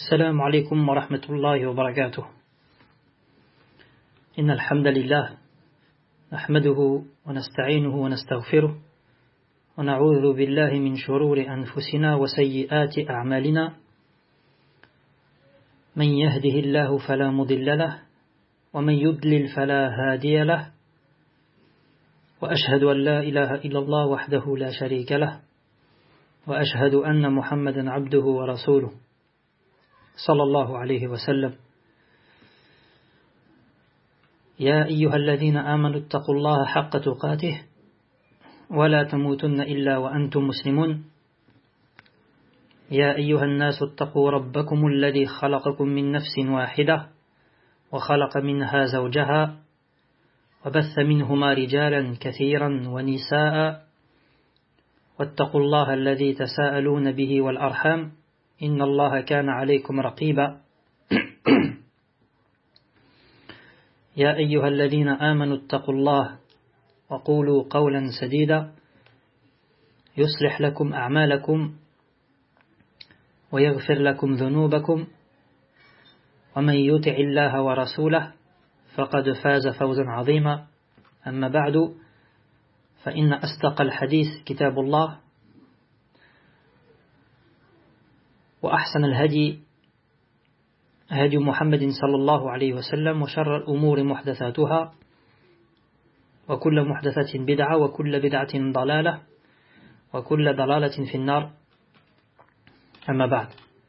السلام عليكم ورحمة الله وبركاته. إن الحمد لله نحمده ونستعينه ونستغفره ونعوذ بالله من شرور أنفسنا وسيئات أعمالنا. من يهده الله فلا مضل له ومن يضلل فلا هادي له وأشهد أن لا إله إلا الله وحده لا شريك له وأشهد أن محمدا عبده ورسوله صلى الله عليه وسلم. يا أيها الذين آمنوا اتقوا الله حق تقاته ولا تموتن إلا وأنتم مسلمون. يا أيها الناس اتقوا ربكم الذي خلقكم من نفس واحدة وخلق منها زوجها وبث منهما رجالا كثيرا ونساء واتقوا الله الذي تساءلون به والأرحام إن الله كان عليكم رقيبا. يا أيها الذين آمنوا اتقوا الله وقولوا قولا سديدا يصلح لكم أعمالكم ويغفر لكم ذنوبكم ومن يطع الله ورسوله فقد فاز فوزا عظيما. أما بعد فإن أصدق الحديث كتاب الله وأحسن الهدي هدي محمد صلى الله عليه وسلم وشر الأمور محدثاتها وكل محدثة بدعة وكل بدعة ضلالة وكل ضلالة في النار. أما بعد.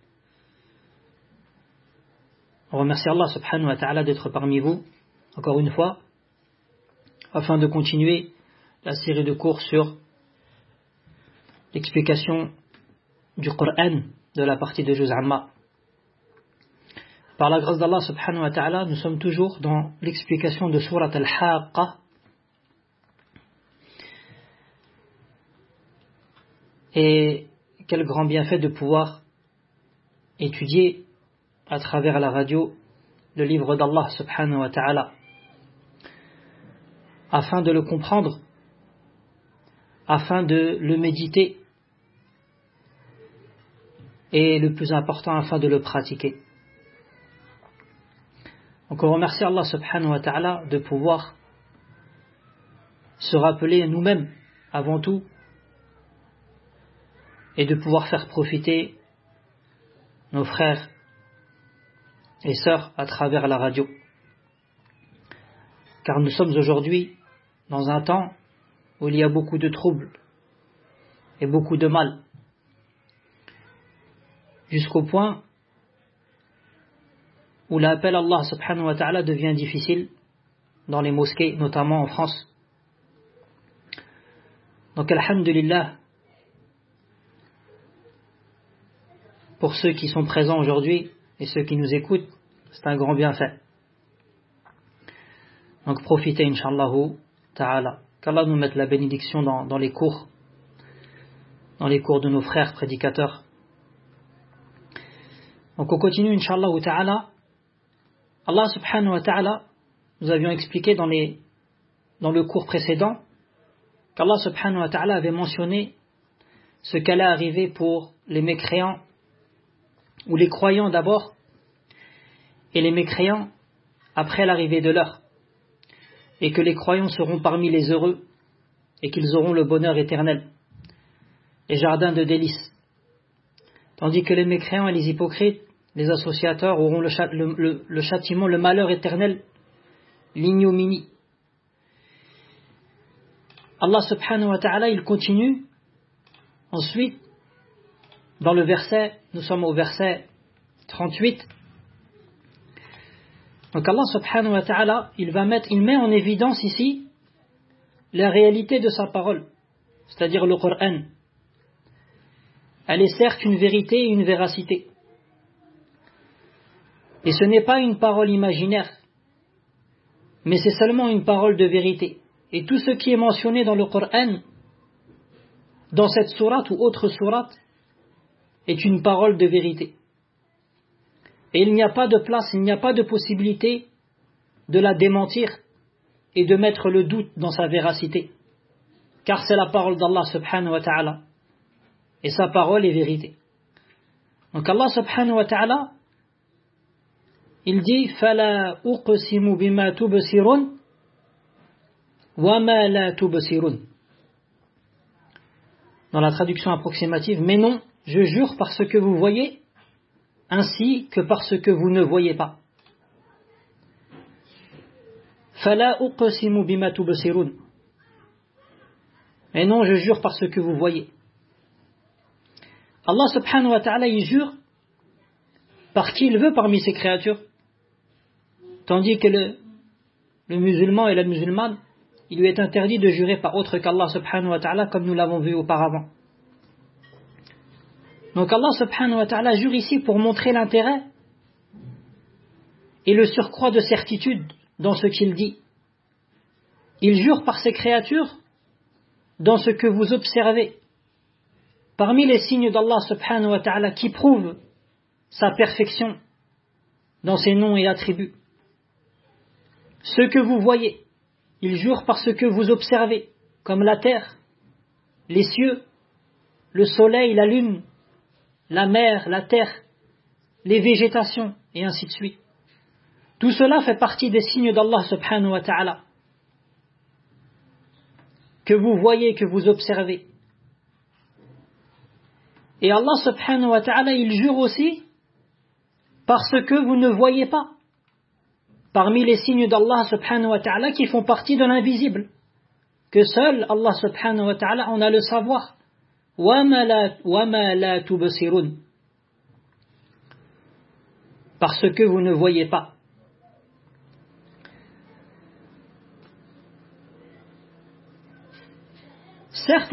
On remercie Allah subhanahu wa ta'ala d'être parmi vous, encore une fois, afin de continuer la série de cours sur l'explication du Coran de la partie de Juz Amma. Par la grâce d'Allah subhanahu wa ta'ala, nous sommes toujours dans l'explication de Surat Al-Haqqa. Et quel grand bienfait de pouvoir étudier à travers la radio le livre d'Allah subhanahu wa ta'ala, afin de le comprendre, afin de le méditer, et le plus important, afin de le pratiquer. Donc on remercie Allah subhanahu wa ta'ala de pouvoir se rappeler nous-mêmes avant tout, et de pouvoir faire profiter nos frères et sœurs à travers la radio. Car nous sommes aujourd'hui dans un temps où il y a beaucoup de troubles et beaucoup de mal, jusqu'au point où l'appel à Allah subhanahu wa ta'ala devient difficile dans les mosquées, notamment en France. Donc alhamdulillah, pour ceux qui sont présents aujourd'hui et ceux qui nous écoutent, c'est un grand bienfait. Donc profitez, Inch'Allah ta'ala, qu'Allah nous mette la bénédiction dans les cours de nos frères prédicateurs. Donc on continue, Inch'Allah ta'ala. Allah subhanahu wa ta'ala, nous avions expliqué dans le cours précédent qu'Allah subhanahu wa ta'ala avait mentionné ce qu'allait arriver pour les mécréants, ou les croyants d'abord, et les mécréants après l'arrivée de l'heure, et que les croyants seront parmi les heureux, et qu'ils auront le bonheur éternel, les jardins de délices, tandis que les mécréants et les hypocrites, les associateurs, auront le châtiment, le malheur éternel, l'ignominie. Allah subhanahu wa ta'ala, il continue ensuite dans le verset, nous sommes au verset 38. Donc Allah subhanahu wa ta'ala, il met en évidence ici la réalité de sa parole, c'est-à-dire le Coran. Elle est certes une vérité et une véracité. Et ce n'est pas une parole imaginaire, mais c'est seulement une parole de vérité. Et tout ce qui est mentionné dans le Coran, dans cette sourate ou autre sourate, est une parole de vérité. Et il n'y a pas de place, il n'y a pas de possibilité de la démentir et de mettre le doute dans sa véracité. Car c'est la parole d'Allah subhanahu wa ta'ala. Et sa parole est vérité. Donc Allah subhanahu wa ta'ala, il dit فَلَا أُقْسِمُ بِمَا تُبْصِرُونَ وَمَا لَا تُبْصِرُونَ. Dans la traduction approximative, mais non, je jure par ce que vous voyez, ainsi que par ce que vous ne voyez pas. فَلَا أُقْسِمُ بِمَا تُبْصِرُونَ. Mais non, je jure par ce que vous voyez. Allah subhanahu wa ta'ala, il jure par qui il veut parmi ses créatures. Tandis que le musulman et la musulmane, il lui est interdit de jurer par autre qu'Allah subhanahu wa ta'ala, comme nous l'avons vu auparavant. Donc Allah subhanahu wa ta'ala jure ici pour montrer l'intérêt et le surcroît de certitude dans ce qu'il dit. Il jure par ses créatures dans ce que vous observez. Parmi les signes d'Allah subhanahu wa ta'ala qui prouvent sa perfection dans ses noms et attributs. Ce que vous voyez, il jure par ce que vous observez, comme la terre, les cieux, le soleil, la lune, la mer, la terre, les végétations, et ainsi de suite. Tout cela fait partie des signes d'Allah subhanahu wa ta'ala, que vous voyez, que vous observez. Et Allah subhanahu wa ta'ala, il jure aussi par ce que vous ne voyez pas, parmi les signes d'Allah subhanahu wa ta'ala qui font partie de l'invisible, que seul Allah subhanahu wa ta'ala en a le savoir. وَمَا لَا تُبْصِرُونَ. Parce que vous ne voyez pas. Certes,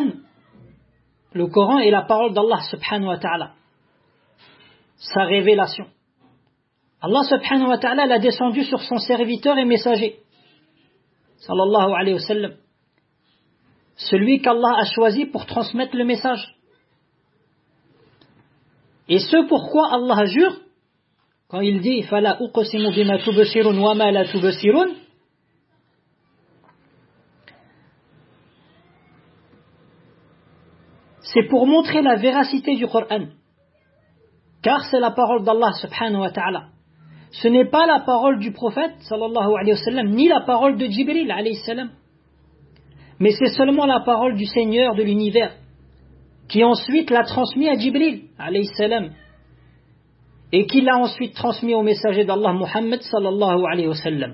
le Coran est la parole d'Allah subhanahu wa ta'ala, sa révélation. Allah subhanahu wa ta'ala l'a descendu sur son serviteur et messager, sallallahu alayhi wa sallam, celui qu'Allah a choisi pour transmettre le message. Et ce pourquoi Allah jure, quand il dit فَلَا أُقْسِمُ بِمَا تُبْصِرُونَ وَمَا لَا تُبْصِرُونَ, c'est pour montrer la véracité du Coran, car c'est la parole d'Allah subhanahu wa ta'ala. Ce n'est pas la parole du prophète sallallahu alayhi wa sallam, ni la parole de Jibril alayhi salam, mais c'est seulement la parole du Seigneur de l'univers, qui ensuite l'a transmis à Jibril alayhi salam, et qui l'a ensuite transmis au messager d'Allah Muhammad sallallahu alayhi wa sallam.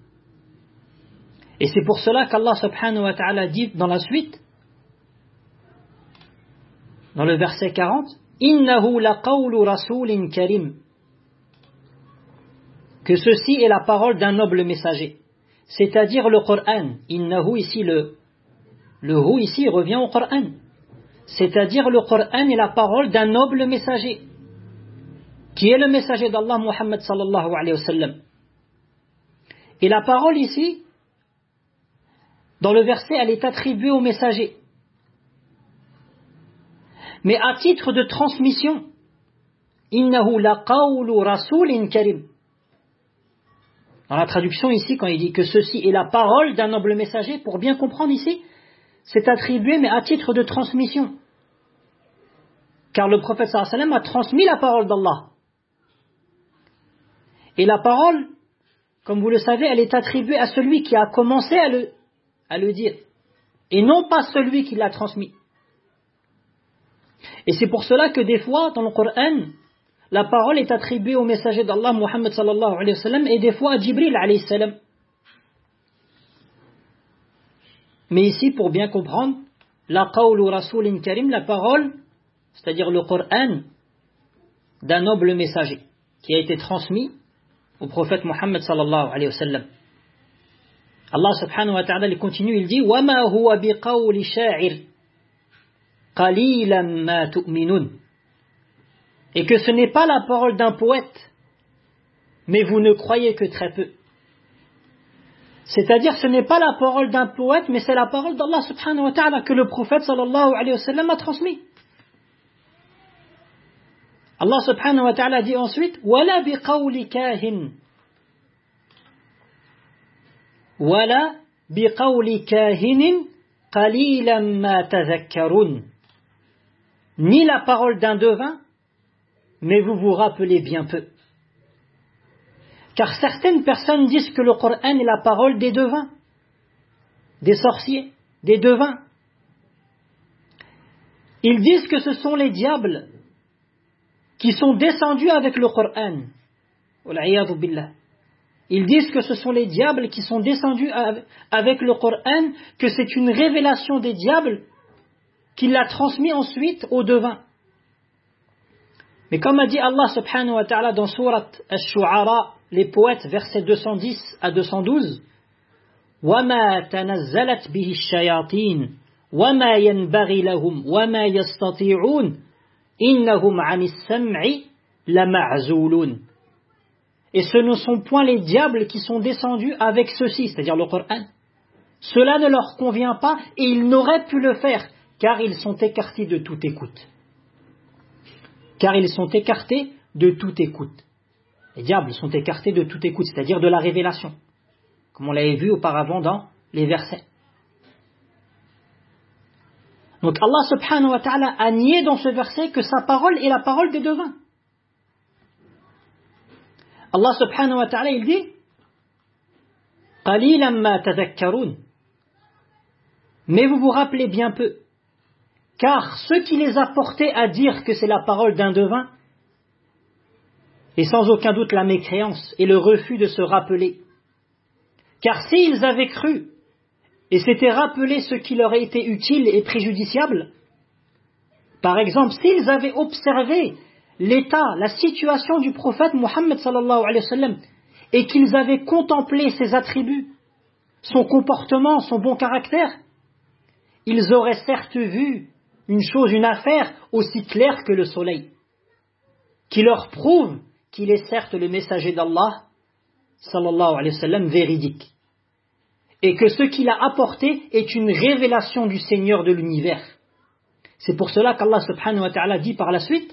Et c'est pour cela qu'Allah subhanahu wa ta'ala dit dans la suite, dans le verset 40, Innahu laqawlu rasulin karim, que ceci est la parole d'un noble messager, c'est-à-dire le Coran. Innahu ici, le hu ici revient au Coran, c'est-à-dire le Coran est la parole d'un noble messager, qui est le messager d'Allah Muhammad sallallahu alayhi wa sallam. Et la parole ici, dans le verset, elle est attribuée au messager, mais à titre de transmission. Innahu laqawlu rasulin karim. Dans la traduction ici, quand il dit que ceci est la parole d'un noble messager, pour bien comprendre ici, c'est attribué mais à titre de transmission. Car le prophète sallallahu alayhi wa sallam a transmis la parole d'Allah. Et la parole, comme vous le savez, elle est attribuée à celui qui a commencé à le dire, et non pas celui qui l'a transmis. Et c'est pour cela que des fois, dans le Coran, la parole est attribuée au messager d'Allah, Muhammad sallallahu alayhi wa sallam, et des fois à Jibril alayhi salam. Mais ici, pour bien comprendre, la qawlu rasulin karim, la parole, c'est-à-dire le Coran, d'un noble messager, qui a été transmis au prophète Muhammad sallallahu alayhi wa sallam. Allah subhanahu wa ta'ala, il continue, il dit, وَمَا هُوَ بِقَوْلِ شَاعِرٍ قَلِيلًا مَا تُؤْمِنُونَ. Et que ce n'est pas la parole d'un poète, mais vous ne croyez que très peu. C'est-à-dire, ce n'est pas la parole d'un poète, mais c'est la parole d'Allah subhanahu wa ta'ala que le prophète sallallahu alayhi wa sallam a transmis. Allah subhanahu wa ta'ala dit ensuite, وَلَا بِقَوْلِ كَاهِنٍ وَلَا بِقَوْلِ كَاهِنٍ قَلِيلًا مَا تَذَكَّرُونَ. Ni la parole d'un devin, mais vous vous rappelez bien peu. Car certaines personnes disent que le Coran est la parole des devins, des sorciers, des devins. Ils disent que ce sont les diables qui sont descendus avec le Coran. Wal'iyadhu billah. Ils disent que ce sont les diables qui sont descendus avec le Coran, que c'est une révélation des diables qui l'a transmis ensuite aux devins. Mais comme a dit Allah subhanahu wa ta'ala dans Surat Ash-Shu'ara, les poètes, versets 210 à 212, وَمَا تَنَزَّلَتْ بِهِ الشَّيَاطِينَ وَمَا يَنْبَغِي لَهُمْ وَمَا يَسْتَطِيعُونَ إِنَّهُمْ عَنِ السَّمْعِ لَمَعْزُولُونَ. Et ce ne sont point les diables qui sont descendus avec ceci, c'est-à-dire le Coran. Cela ne leur convient pas et ils n'auraient pu le faire, car ils sont écartés de toute écoute. Car ils sont écartés de toute écoute. Les diables sont écartés de toute écoute, c'est-à-dire de la révélation, comme on l'avait vu auparavant dans les versets. Donc Allah subhanahu wa ta'ala a nié dans ce verset que sa parole est la parole des devins. Allah subhanahu wa ta'ala il dit قَلِيلًا مَا تَذَكَّرُونَ. Mais vous vous rappelez bien peu, car ce qui les a portés à dire que c'est la parole d'un devin est sans aucun doute la mécréance et le refus de se rappeler. Car s'ils avaient cru et s'étaient rappelé ce qui leur a été utile et préjudiciable, par exemple, s'ils avaient observé l'état, la situation du prophète Muhammad sallallahu alayhi wa sallam et qu'ils avaient contemplé ses attributs, son comportement, son bon caractère, ils auraient certes vu une chose, une affaire aussi claire que le soleil, qui leur prouve qu'il est certes le messager d'Allah sallallahu alayhi wa sallam véridique et que ce qu'il a apporté est une révélation du Seigneur de l'univers. C'est pour cela qu'Allah subhanahu wa ta'ala dit par la suite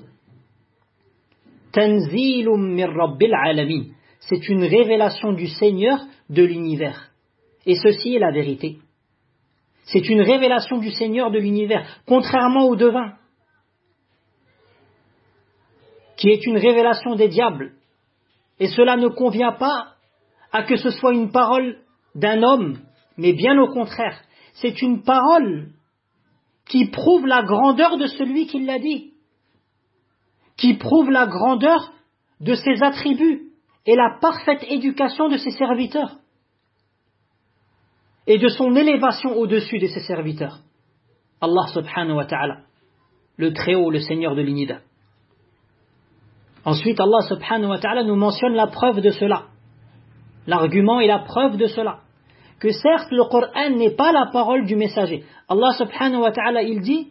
Tanzilum min Rabbil Alamin. C'est une révélation du Seigneur de l'univers. Et ceci est la vérité. C'est une révélation du Seigneur de l'univers, contrairement aux devins, qui est une révélation des diables. Et cela ne convient pas à que ce soit une parole d'un homme, mais bien au contraire. C'est une parole qui prouve la grandeur de celui qui l'a dit, qui prouve la grandeur de ses attributs et la parfaite éducation de ses serviteurs et de son élévation au-dessus de ses serviteurs. Allah subhanahu wa ta'ala, le Très-Haut, le Seigneur de l'univers. Ensuite, Allah subhanahu wa ta'ala nous mentionne la preuve de cela, l'argument et la preuve de cela, que certes le Coran n'est pas la parole du messager. Allah subhanahu wa ta'ala il dit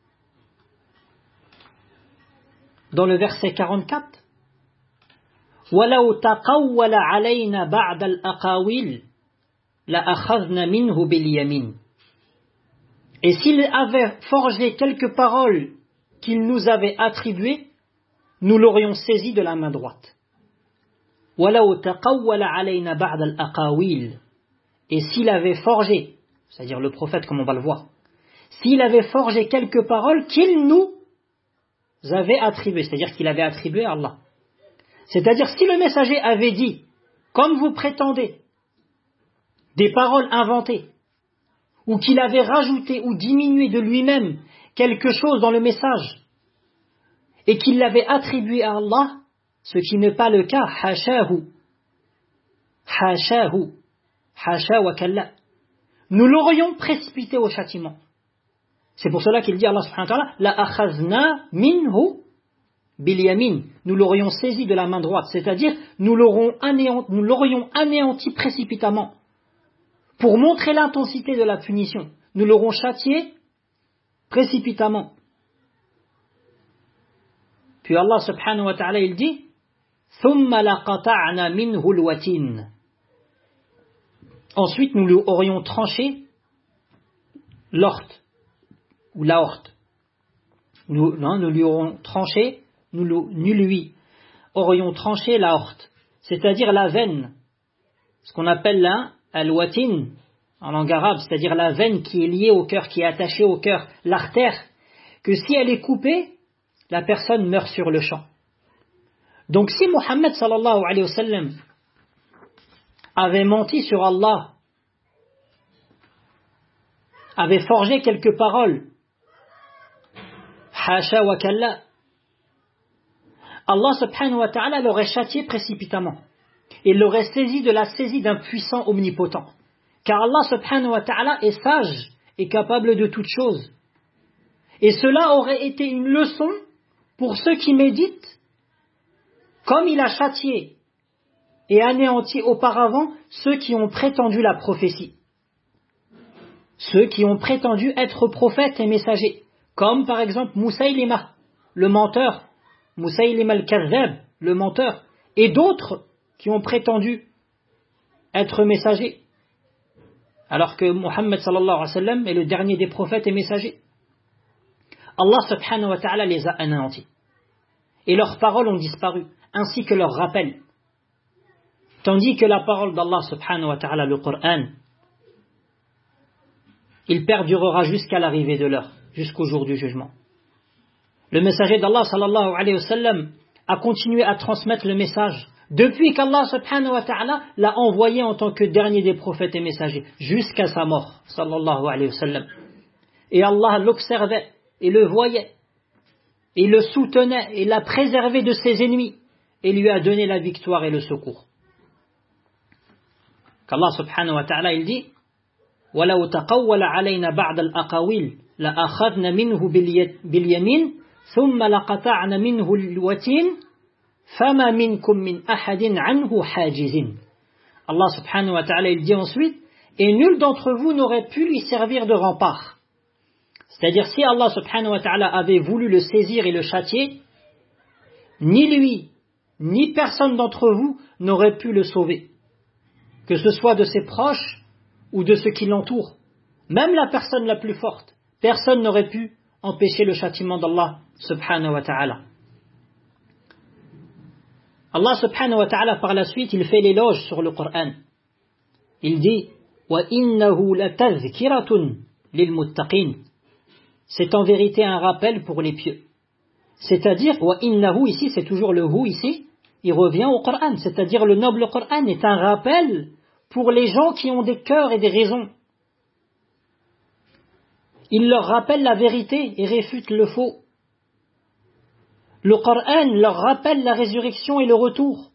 dans le verset 44 وَلَوْ تَقَوَّلَ عَلَيْنَا بَعْدَ الْأَقَاوِيلِ لَأَخَذْنَا مِنْهُ بِالْيَمِينِ. Et s'il avait forgé quelques paroles qu'il nous avait attribuées, nous l'aurions saisi de la main droite. وَلَوْ تَقَوَّلَ عَلَيْنَا بَعْدَ الْأَقَاوِيلِ. Et s'il avait forgé, c'est-à-dire le prophète comme on va le voir, s'il avait forgé quelques paroles qu'il nous avait attribuées, c'est-à-dire qu'il avait attribué à Allah. C'est-à-dire si le messager avait dit, comme vous prétendez, des paroles inventées, ou qu'il avait rajouté ou diminué de lui-même quelque chose dans le message, et qu'il l'avait attribué à Allah, ce qui n'est pas le cas, hashahu, hashahu, hasha wa kalla, nous l'aurions précipité au châtiment. C'est pour cela qu'il dit Allah subhanahu wa ta'ala, la akhazna minhu bil yamin, nous l'aurions saisi de la main droite, c'est-à-dire nous l'aurions anéanti précipitamment. Pour montrer l'intensité de la punition, nous l'aurons châtié précipitamment. Puis Allah subhanahu wa ta'ala il dit thumma laqata'na minhu alwatin. Ensuite nous lui aurions tranché l'orte ou l'aorte. Nous lui aurions tranché, nous lui aurions tranché l'aorte, c'est-à-dire la veine, ce qu'on appelle là al-watin en langue arabe, c'est-à-dire la veine qui est liée au cœur, qui est attachée au cœur, l'artère, que si elle est coupée, la personne meurt sur le champ. Donc si Muhammad sallallahu alayhi wa sallam avait menti sur Allah, avait forgé quelques paroles, hasha wa kalla, Allah subhanahu wa ta'ala l'aurait châtié précipitamment. Il l'aurait saisi de la saisie d'un puissant omnipotent. Car Allah subhanahu wa ta'ala est sage et capable de toutes choses. Et cela aurait été une leçon pour ceux qui méditent, comme il a châtié et anéanti auparavant ceux qui ont prétendu la prophétie. Ceux qui ont prétendu être prophètes et messagers, comme par exemple Moussaïlima, le menteur, Moussaïlima al-Kazzab, le menteur, et d'autres qui ont prétendu être messagers, alors que Muhammad sallallahu alayhi wa sallam est le dernier des prophètes et messagers. Allah subhanahu wa ta'ala les a anéantis. Et leurs paroles ont disparu, ainsi que leurs rappels. Tandis que la parole d'Allah subhanahu wa ta'ala, le Coran, il perdurera jusqu'à l'arrivée de l'heure, jusqu'au jour du jugement. Le messager d'Allah sallallahu alayhi wa sallam a continué à transmettre le message depuis qu'Allah subhanahu wa ta'ala l'a envoyé en tant que dernier des prophètes et messagers, jusqu'à sa mort, sallallahu alayhi wa sallam. Et Allah l'observait et le voyait, et le soutenait et l'a préservé de ses ennemis, et lui a donné la victoire et le secours. Qu'Allah subhanahu wa ta'ala il dit وَلَوْ تَقَوَّلَ عَلَيْنَا بَعْدَ الْأَقَاوِيلِ لَأَخَذْنَا مِنْهُ بِالْيَمِينِ ثُمَّ لَقَطَعْنَا مِنْهُ الْوَتِينَ فَمَا مِنْكُمْ مِنْ أَحَدٍ عَنْهُ حَاجِزٍ. Allah subhanahu wa ta'ala il dit ensuite, et nul d'entre vous n'aurait pu lui servir de rempart. C'est-à-dire si Allah subhanahu wa ta'ala avait voulu le saisir et le châtier, ni lui, ni personne d'entre vous n'aurait pu le sauver, que ce soit de ses proches ou de ceux qui l'entourent. Même la personne la plus forte, personne n'aurait pu empêcher le châtiment d'Allah subhanahu wa ta'ala. Allah subhanahu wa ta'ala par la suite, il fait l'éloge sur le Coran. Il dit وَإِنَّهُ لَتَذْكِرَةٌ لِلْمُتَّقِينَ. C'est en vérité un rappel pour les pieux. C'est-à-dire, وَإِنَّهُ ici, c'est toujours le hu ici, il revient au Coran, c'est-à-dire le noble Coran est un rappel pour les gens qui ont des cœurs et des raisons. Il leur rappelle la vérité et réfute le faux. Le Coran leur rappelle la résurrection et le retour.